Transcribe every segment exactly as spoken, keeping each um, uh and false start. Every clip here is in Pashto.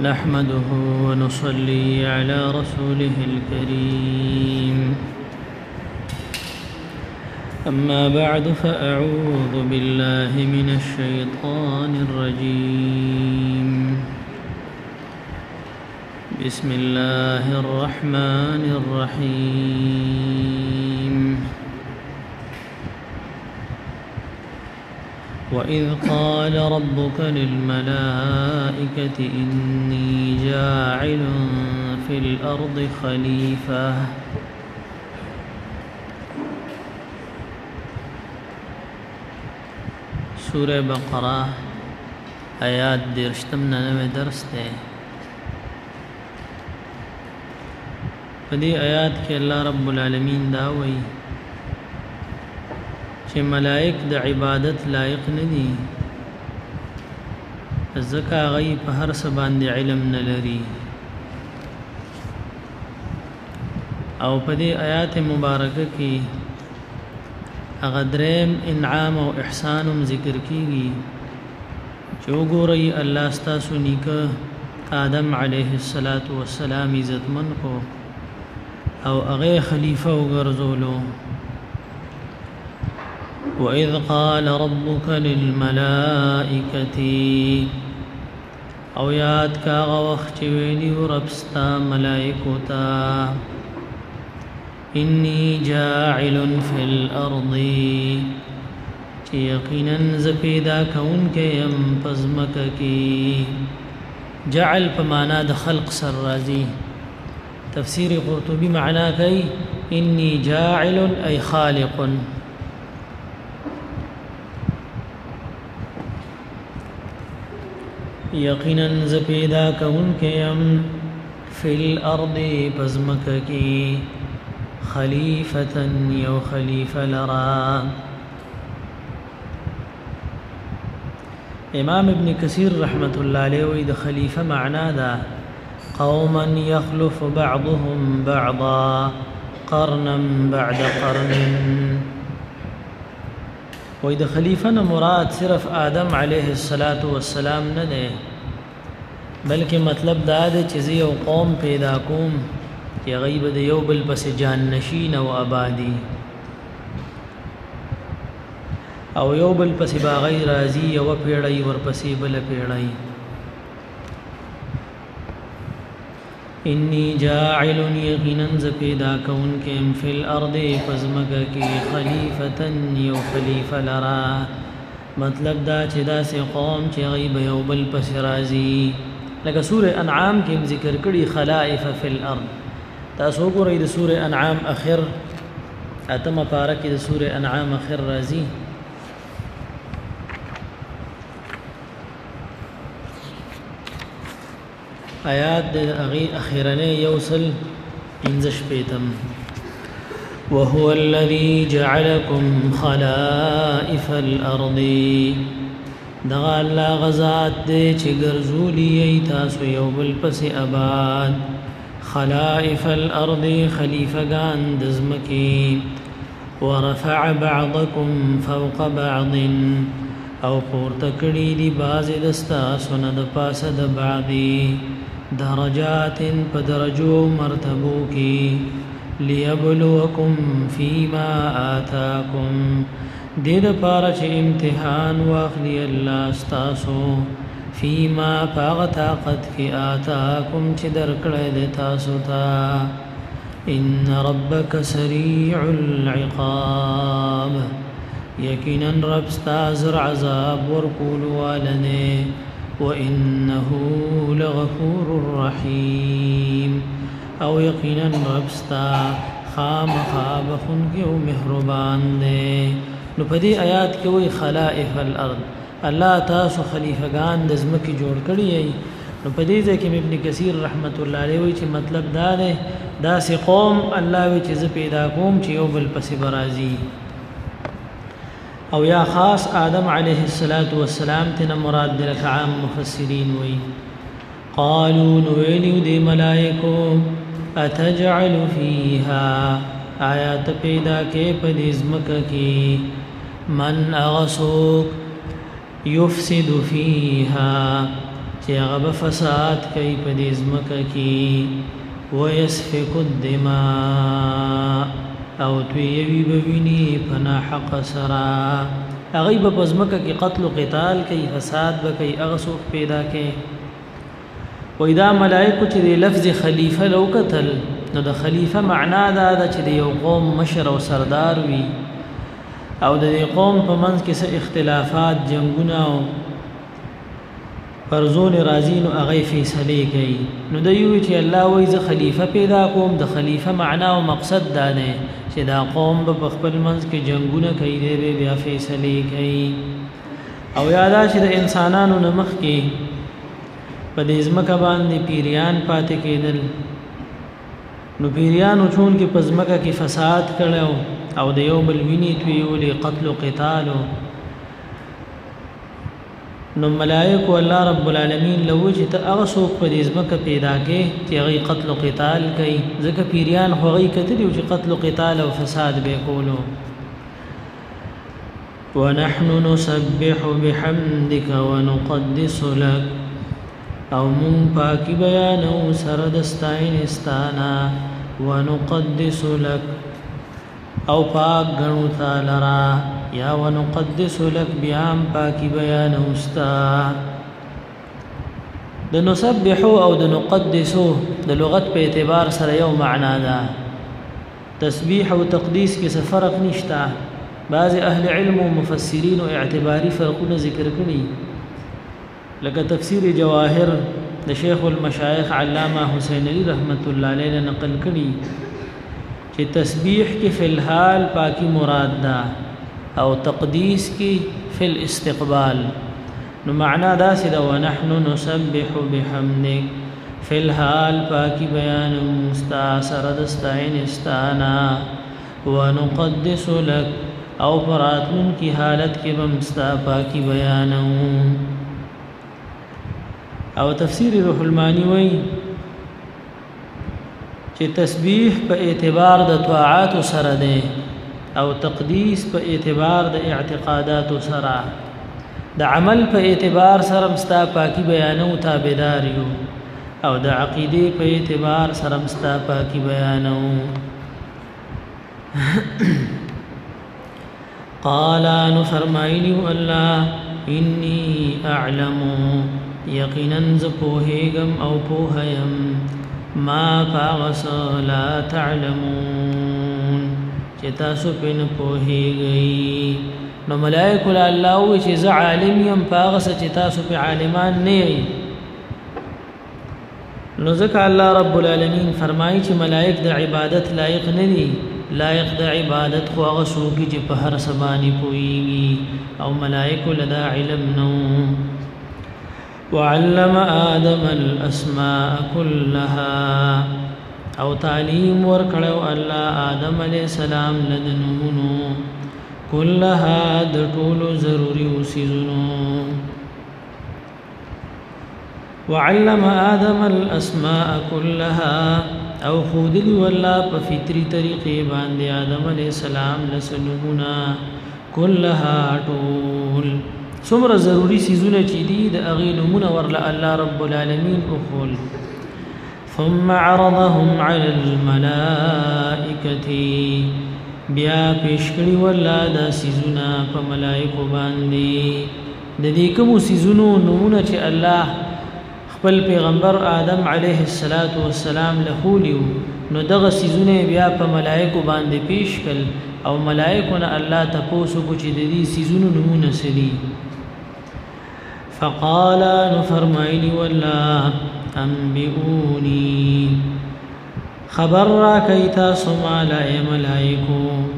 نحمده ونصلي على رسوله الكريم أما بعد فأعوذ بالله من الشيطان الرجيم بسم الله الرحمن الرحيم وإذ قال ربك للملائكة إني جاعل في الأرض خليفة سورة بقرة آيات درشتمنا نوے درس تے فدی آیات کے اللہ رب العالمین داوئی چې ملائک د عبادت لایق ندي ځکه غي په هر څه باندې علم نه لري او په دې آیات مبارکه کې هغه دریم انعام او احسان ذکر کیږي چې وګورئ الله ستاسو نیکه آدم علیه السلام عزتمن کو او هغه خلیفہ وګرځولو وإذ قال ربك للملائكة او یاد کا وخت ویلی ربستا ملائکو تا انی جاعل فی الارض چی یقینا زپیدا کون کے یم پزمک کی جعل پمانا د خلق سر رازی تفسیر قرطبی معنا کئی انی جاعل ای خالق یقینا زپیدا کون کے یم فی الارض پزمک کی خلیفتا یو خلیفہ لرا امام ابن کثیر رحمت اللہ علیہ وید خلیفہ معنا دا قوما يخلف بعضهم بعضا قرنا بعد قرن وید خلیفہ نہ مراد صرف آدم علیہ السلام نہ دے بلکہ مطلب دا دے چیزی او قوم پیدا کوم یا غیب د یو بل پس جان نشین او آبادی او یو بل پس باغی رازی او پیړی ور پسې بل پیړی انی جاعل یقینا زپیدا کون کم فی الارض فزمک کی خلیفتا یو خلیفہ لرا مطلب دا چې دا سه قوم چې غیب یو بل پس رازی لکه سورہ انعام کې ذکر کړي خلائف فی الارض تاسو ګورئ د سورہ انعام اخر اتمه پارا کې د سورہ انعام اخر رازی آیات د اغي اخیرنه یوصل انزش پیتم وهو الذي جعلكم خلائف الارض دغه الله غزاد دې چې ګرځولي تاسو یو بل پس آباد خلائف الارض خلیفگان دزمکی ورفع بعضكم فوق بعض او پورتکړي دی باز دستا سند پاس د بعضی درجات په درجو مرتبو کی ليبلوکم فيما آتاکم دې د پاره چې امتحان واخلي الله استاسو فيما پاغ طاقت کی آتاکم چې درکړې د تاسو ته ان ربک سریع العقاب یقینا رب استازر عذاب ورکول والنه وانه لغفور رحیم او یقینا رب استا خام خاب خنګ او مهربان دی نو په دې آیات کې وی خلائف الارض الله تاسو خلیفگان د زمکه جوړ کړی نو په دې ځکه ابن کثیر رحمت الله علیه وی چې مطلب دا دی دا سي قوم الله وی چې ز پیدا کوم چې یو بل پسې برازي او یا خاص آدم علیه السلام تن مراد دلک عام مفسرین وی قالوا نویلیو دی ملائکو اتجعل فیها آیات پیدا کے پدیزمک کی من اغسوک یفسد فیها چې هغه فساد کوي په دې ځمکه کې ويسفك الدماء او تویوي بویني په ناحق سرا هغه په ځمکه کې قتل او قتال کوي فساد به کوي هغه څوک پیدا کوي وإذا ملائکه چې لفظ خلیفہ لو قتل نو د خلیفہ معنا دا چې د یو قوم مشر او سردار وي او د قوم په منځ کې څه اختلافات جنگونه او فرزون رازین او هغه فیصله کوي نو د یو چې الله وایي ز خلیفہ پیدا کوم د خلیفہ معنا او مقصد دا نه چې دا قوم په خپل منځ کې جنگونه کوي دی بیا فیصله کوي او یادا چې د انسانانو نمخ کې په دې ځمکه باندې پیریان پاتې کېدل نو پیریانو چون کې په ځمکه کې فساد کړو او د یو بل ویني تویولې قتل او قتال نو ملائکه الله رب العالمین لو چې ته هغه څوک په دې ځمکه پیدا کې چې هغه قتل او قتال کوي ځکه پیریان خو هغه کتلی چې قتل او قتال او فساد به کولو ونحن نسبح بحمدك ونقدس لك او مون پاکی بیانو سردستاین استانا ونقدس لك او پاک گنو تالرا یا ونقدس لك بیام پاکی بیانو استا د نسبحو او د نقدسو د لغت په اعتبار سره یو معنا ده تسبیح او تقدیس کې څه فرق نشته بعض اهل علم او مفسرین او اعتباری فرقونه ذکر کړي لکه تفسیر جواهر د شیخ المشایخ علامه حسین علی رحمت الله علیه نقل کړي چې تسبیح کې فی الحال پاکی مراد ده او تقدیس کې فی الاستقبال نو معنا دا سده ونحن نسبح بحمدک فی الحال پاکی بیان مستاثر دستعین استانا ونقدس لك او پراتون کی حالت کې بمستا پاکی بیانو او تفسیر روح المانی وی چې تسبیح په اعتبار د طاعات سره ده او تقدیس په اعتبار د اعتقادات سره د عمل په اعتبار سره مستا پاکی بیانو تابعدار یو او د عقیده په اعتبار سره مستا پاکی بیانو قال ان فرمایلی الله انی اعلم یقینا ز پوهیږم او پوهیم ما فاغس لا تعلمون چې تاسو په نه پوهیږئ نو ملائکه الله او چې ز عالم يم فاغس چې تاسو په عالمان نه یې نو ځکه الله رب العالمین فرمایي چې ملائک د عبادت لایق نه دي لایق د عبادت خو هغه څوک چې په هر سبانی پوهیږي او ملائکه لدا علم نو وعلم آدم الأسماء كلها او تعلیم ورکړو الله آدم علیہ السلام لدنونو كلها د ټولو ضروري وسيزونو وعلم آدم الأسماء كلها او خودل والله په فطری طریقې باندې آدم علیہ السلام لسنونا كلها ټول څومره ضروری سيزونه چې دي د اغه نمونه ورله الله رب العالمین او خول ثم عرضهم على الملائکه بیا پیشکړي ولا د سيزونه په ملائکه باندې د دې کوم سيزونو نمونه چې الله خپل پیغمبر آدم علیه السلام له خولیو نو دغه سيزونه بیا په ملائکه باندې پیش کړ او ملائکه الله تاسو کو چې د دې سيزونو نمونه سړي فقال نفرمایلی والله انبئوني خبر را کئی تاسو مالا ملائکو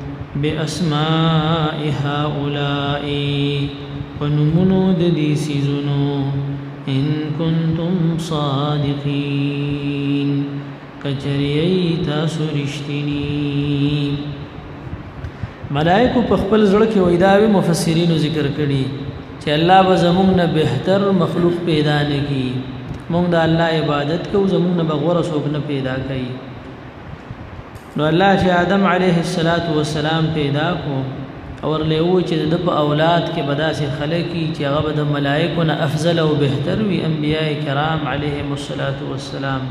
باسماء هؤلاء ونمنو ددی سیزنو ان کنتم صادقین کچریئی تاسو رشتینی ملائکو په خپل زړه کې وېداوی مفسرینو ذکر کړي چې الله به زمونږ نه بهتر مخلوق پیدا نه کی مونږ د الله عبادت کو زمونږ نه بغور څوک نه پیدا کړي نو الله چې آدم علیه السلام پیدا کو اور له و چې د په اولاد کې بداسه خلقي چې هغه د ملائکو نه افضل او بهتر وي انبیاء کرام علیهم الصلاۃ والسلام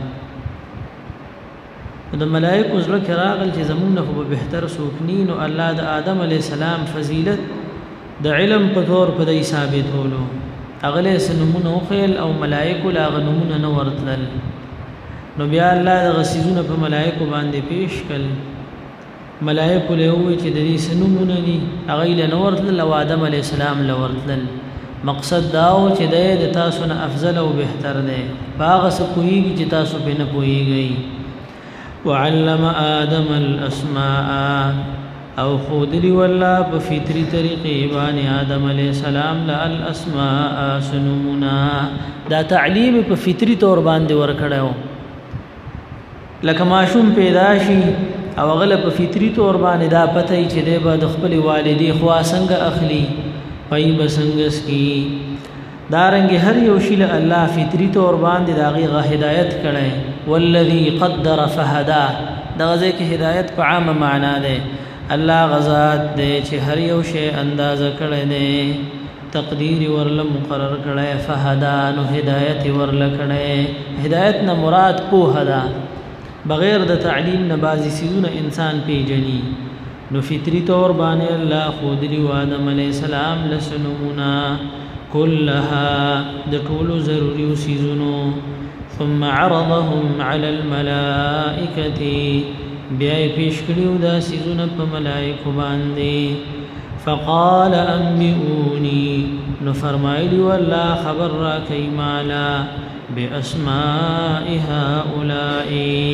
د ملائکو زړه کې راغل چې زمونږ نه به بهتر سوکنین او الله د آدم علی السلام فضیلت د علم په تور په دې ثابتولو اغله سنمونه خل او ملائکو لا غنمونه نه ورتل نو بیا الله د غسیزونه په ملائکو باندې پیش کړ ملائکه له وی چې د دې سنمونه دي هغه له نورتل او آدم علی السلام له ورتل مقصد داو چې د تاسو نه افضل او بهتر دی باغ څه کویږي چې تاسو په نه کویږئ وعلم آدم الاسماء او خود لی والله په فطری طریقې باندې آدم علی السلام له الاسماء سنمنا دا تعلیم په فطری تور باندې ورکړو لکه ماشوم پیدا شي او غل په فطری تور باندې دا پته چې د به د خپل والدې خوا څنګه اخلي پای بسنګس کی دارنګ هر یو شی له الله فطری تور باندې داغي غ هدایت کړي والذي قدر فهدا دا غزه کې هدایت په عام معنا ده الله غزاد دې چې هر یو شی اندازه کړي دې تقدیر ورله مقرر کړي فهدا نو هدایت ورله کړي هدایت نه مراد په هدا بغیر د تعلیم نه بازي سيزونه انسان پیژني نو فطری طور باندې الله خود دی آدم علی السلام لسنمنا كلها د ټول ضروري سيزونو ثم عرضهم على الملائکه بیا پیش کړیو دا سيزونه په ملائکه باندې فقال انبئوني نو فرمایلی والله خبر را کیمالا بأسماء هؤلاء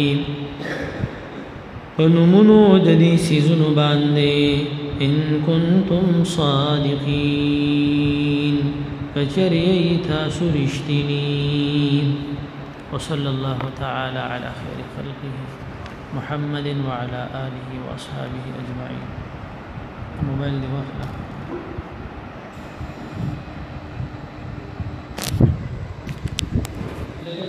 ونمنو جدي سيزنو باندي إن كنتم صادقين فجريتا سرشتنين وصلى الله تعالى على خير خلقه محمد وعلى آله وأصحابه أجمعين موبايل دي واخلة